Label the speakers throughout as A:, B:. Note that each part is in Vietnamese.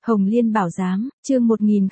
A: Hồng Liên Bảo Giám, chương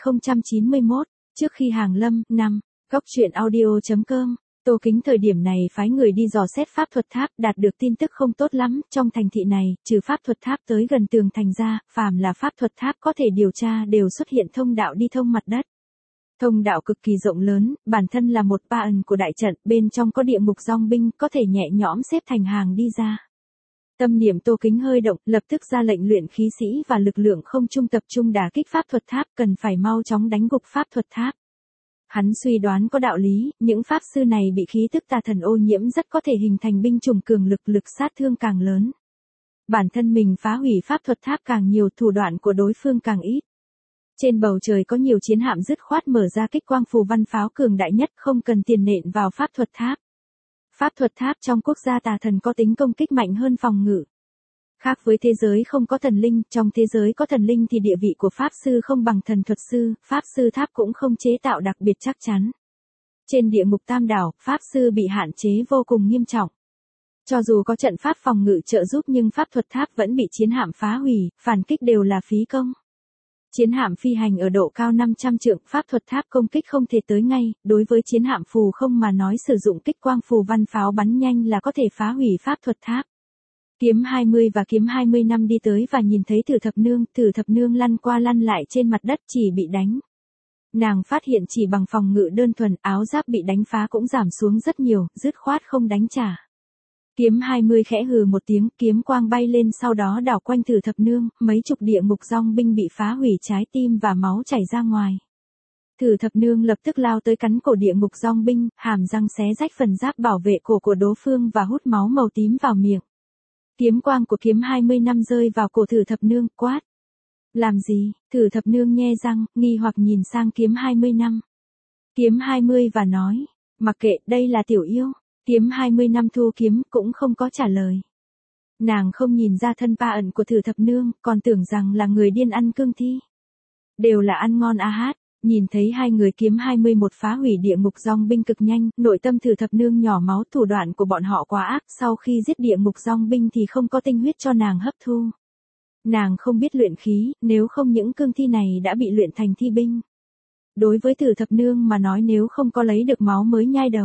A: 1091, trước khi hàng lâm, 5, góc truyện audio.com. Tô Kính thời điểm này phái người đi dò xét pháp thuật tháp, đạt được tin tức không tốt lắm, trong thành thị này, trừ pháp thuật tháp tới gần tường thành ra, phàm là pháp thuật tháp có thể điều tra đều xuất hiện thông đạo đi thông mặt đất. Thông đạo cực kỳ rộng lớn, bản thân là một ba ẩn của đại trận, bên trong có địa ngục dòng binh, có thể nhẹ nhõm xếp thành hàng đi ra. Tâm niệm Tô Kính hơi động, lập tức ra lệnh luyện khí sĩ và lực lượng không trung tập trung đả kích pháp thuật tháp, cần phải mau chóng đánh gục pháp thuật tháp. Hắn suy đoán có đạo lý, những pháp sư này bị khí tức tà thần ô nhiễm rất có thể hình thành binh chủng cường lực sát thương càng lớn. Bản thân mình phá hủy pháp thuật tháp càng nhiều, thủ đoạn của đối phương càng ít. Trên bầu trời có nhiều chiến hạm dứt khoát mở ra kích quang phù văn pháo cường đại nhất, không cần tiền nện vào pháp thuật tháp. Pháp thuật tháp trong quốc gia tà thần có tính công kích mạnh hơn phòng ngự. Khác với thế giới không có thần linh, trong thế giới có thần linh thì địa vị của pháp sư không bằng thần thuật sư, pháp sư tháp cũng không chế tạo đặc biệt chắc chắn. Trên địa ngục Tam Đảo, pháp sư bị hạn chế vô cùng nghiêm trọng. Cho dù có trận pháp phòng ngự trợ giúp nhưng pháp thuật tháp vẫn bị chiến hạm phá hủy, phản kích đều là phí công. Chiến hạm phi hành ở độ cao 500 trượng, pháp thuật tháp công kích không thể tới ngay, đối với chiến hạm phù không mà nói sử dụng kích quang phù văn pháo bắn nhanh là có thể phá hủy pháp thuật tháp. Kiếm 20 và kiếm 20 năm đi tới và nhìn thấy Thử thập nương lăn qua lăn lại trên mặt đất chỉ bị đánh. Nàng phát hiện chỉ bằng phòng ngự đơn thuần, áo giáp bị đánh phá cũng giảm xuống rất nhiều, dứt khoát không đánh trả. Kiếm 20 khẽ hừ một tiếng, kiếm quang bay lên sau đó đảo quanh Thử thập nương, mấy chục địa ngục dòng binh bị phá hủy trái tim và máu chảy ra ngoài. Thử thập nương lập tức lao tới cắn cổ địa ngục dòng binh, hàm răng xé rách phần giáp bảo vệ cổ của đối phương và hút máu màu tím vào miệng. Kiếm quang của kiếm 20 năm rơi vào cổ Thử thập nương, quát. Làm gì? Thử thập nương nhe răng, nghi hoặc nhìn sang kiếm 20 năm. Kiếm 20 và nói, mặc kệ, đây là tiểu yêu. Kiếm 20 năm thu kiếm, cũng không có trả lời. Nàng không nhìn ra thân pa ẩn của Thử thập nương, còn tưởng rằng là người điên ăn cương thi. Đều là ăn ngon a hát. Nhìn thấy hai người kiếm 21 phá hủy địa ngục dòng binh cực nhanh, nội tâm Thử thập nương nhỏ máu, thủ đoạn của bọn họ quá ác, sau khi giết địa ngục dòng binh thì không có tinh huyết cho nàng hấp thu. Nàng không biết luyện khí, nếu không những cương thi này đã bị luyện thành thi binh. Đối với Thử thập nương mà nói nếu không có lấy được máu mới nhai đầu.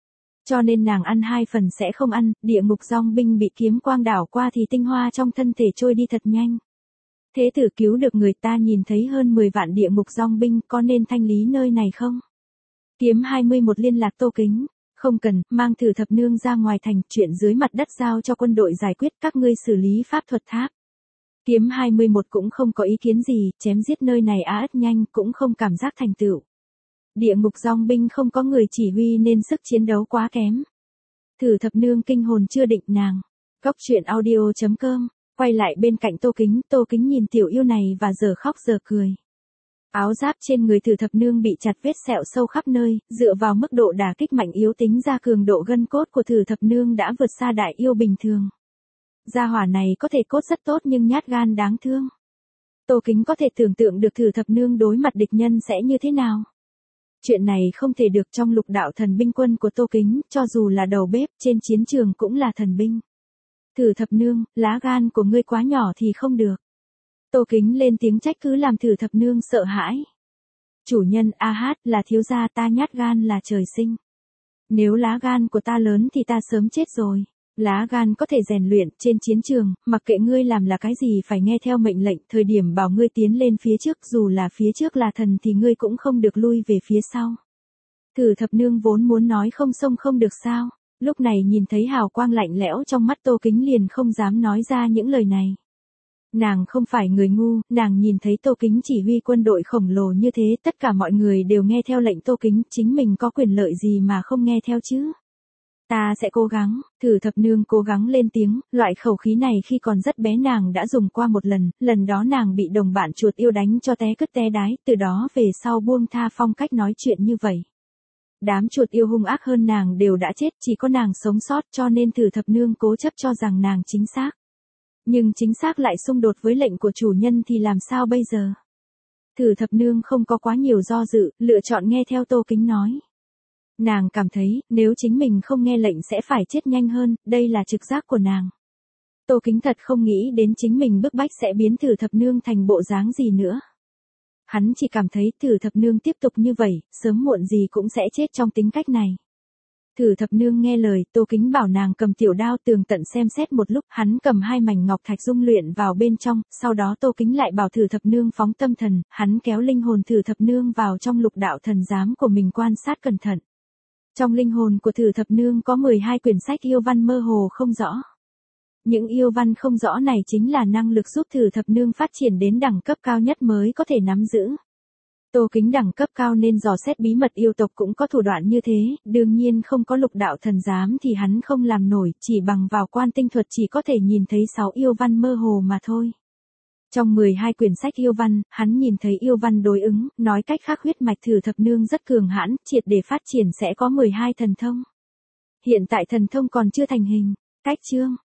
A: Cho nên nàng ăn 2 phần sẽ không ăn, địa ngục dòng binh bị kiếm quang đảo qua thì tinh hoa trong thân thể trôi đi thật nhanh. Thế tử cứu được người ta nhìn thấy hơn 10 vạn địa ngục dòng binh, có nên thanh lý nơi này không? Kiếm 21 liên lạc Tô Kính. Không cần, mang Thử thập nương ra ngoài thành, chuyện dưới mặt đất giao cho quân đội giải quyết, các ngươi xử lý pháp thuật tháp. Kiếm 21 cũng không có ý kiến gì, chém giết nơi này ắt nhanh, cũng không cảm giác thành tựu. Địa ngục dòng binh không có người chỉ huy nên sức chiến đấu quá kém. Thử thập nương kinh hồn chưa định nàng. Góc truyện audio.com. Quay lại bên cạnh Tô Kính nhìn tiểu yêu này và giờ khóc giờ cười. Áo giáp trên người Thử thập nương bị chặt vết sẹo sâu khắp nơi, dựa vào mức độ đả kích mạnh yếu tính ra cường độ gân cốt của Thử thập nương đã vượt xa đại yêu bình thường. Gia hỏa này có thể cốt rất tốt nhưng nhát gan đáng thương. Tô Kính có thể tưởng tượng được Thử thập nương đối mặt địch nhân sẽ như thế nào. Chuyện này không thể được, trong lục đạo thần binh quân của Tô Kính, cho dù là đầu bếp, trên chiến trường cũng là thần binh. Thử thập nương, lá gan của ngươi quá nhỏ thì không được. Tô Kính lên tiếng trách cứ làm Thử thập nương sợ hãi. Chủ nhân, a hát, là thiếu gia, ta nhát gan là trời sinh. Nếu lá gan của ta lớn thì ta sớm chết rồi. Lá gan có thể rèn luyện, trên chiến trường, mặc kệ ngươi làm là cái gì phải nghe theo mệnh lệnh, thời điểm bảo ngươi tiến lên phía trước, dù là phía trước là thần thì ngươi cũng không được lui về phía sau. Thử thập nương vốn muốn nói không xông không được sao, lúc này nhìn thấy hào quang lạnh lẽo trong mắt Tô Kính liền không dám nói ra những lời này. Nàng không phải người ngu, nàng nhìn thấy Tô Kính chỉ huy quân đội khổng lồ như thế, tất cả mọi người đều nghe theo lệnh Tô Kính, chính mình có quyền lợi gì mà không nghe theo chứ. Ta sẽ cố gắng. Thử thập nương cố gắng lên tiếng, loại khẩu khí này khi còn rất bé nàng đã dùng qua một lần đó nàng bị đồng bạn chuột yêu đánh cho té cứt té đái, từ đó về sau buông tha phong cách nói chuyện như vậy. Đám chuột yêu hung ác hơn nàng đều đã chết, chỉ có nàng sống sót, cho nên Thử thập nương cố chấp cho rằng nàng chính xác. Nhưng chính xác lại xung đột với lệnh của chủ nhân thì làm sao bây giờ? Thử thập nương không có quá nhiều do dự, lựa chọn nghe theo Tô Kính nói. Nàng cảm thấy, nếu chính mình không nghe lệnh sẽ phải chết nhanh hơn, đây là trực giác của nàng. Tô Kính thật không nghĩ đến chính mình bức bách sẽ biến Thử Thập Nương thành bộ dáng gì nữa. Hắn chỉ cảm thấy Thử Thập Nương tiếp tục như vậy, sớm muộn gì cũng sẽ chết trong tính cách này. Thử Thập Nương nghe lời, Tô Kính bảo nàng cầm tiểu đao tường tận xem xét một lúc, hắn cầm 2 mảnh ngọc thạch dung luyện vào bên trong, sau đó Tô Kính lại bảo Thử Thập Nương phóng tâm thần, hắn kéo linh hồn Thử Thập Nương vào trong lục đạo thần giám của mình quan sát cẩn thận. Trong linh hồn của Thử Thập Nương có 12 quyển sách yêu văn mơ hồ không rõ. Những yêu văn không rõ này chính là năng lực giúp Thử Thập Nương phát triển đến đẳng cấp cao nhất mới có thể nắm giữ. Tô Kính đẳng cấp cao nên dò xét bí mật yêu tộc cũng có thủ đoạn như thế, đương nhiên không có lục đạo thần giám thì hắn không làm nổi, chỉ bằng vào quan tinh thuật chỉ có thể nhìn thấy 6 yêu văn mơ hồ mà thôi. Trong 12 quyển sách yêu văn, hắn nhìn thấy yêu văn đối ứng, nói cách khác huyết mạch Thử Thập Nương rất cường hãn, triệt để phát triển sẽ có 12 thần thông. Hiện tại thần thông còn chưa thành hình. Cách chương